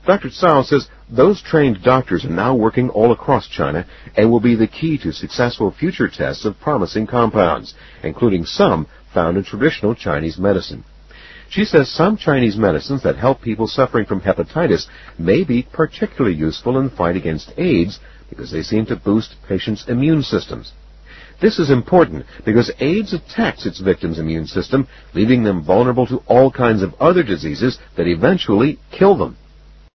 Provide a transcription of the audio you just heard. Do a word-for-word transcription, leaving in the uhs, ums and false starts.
Doctor Cao says those trained doctors are now working all across China and will be the key to successful future tests of promising compounds, including some found in traditional Chinese medicine. She says some Chinese medicines that help people suffering from hepatitis may be particularly useful in the fight against AIDS because they seem to boost patients' immune systems. This is important because AIDS attacks its victims' immune system, leaving them vulnerable to all kinds of other diseases that eventually kill them.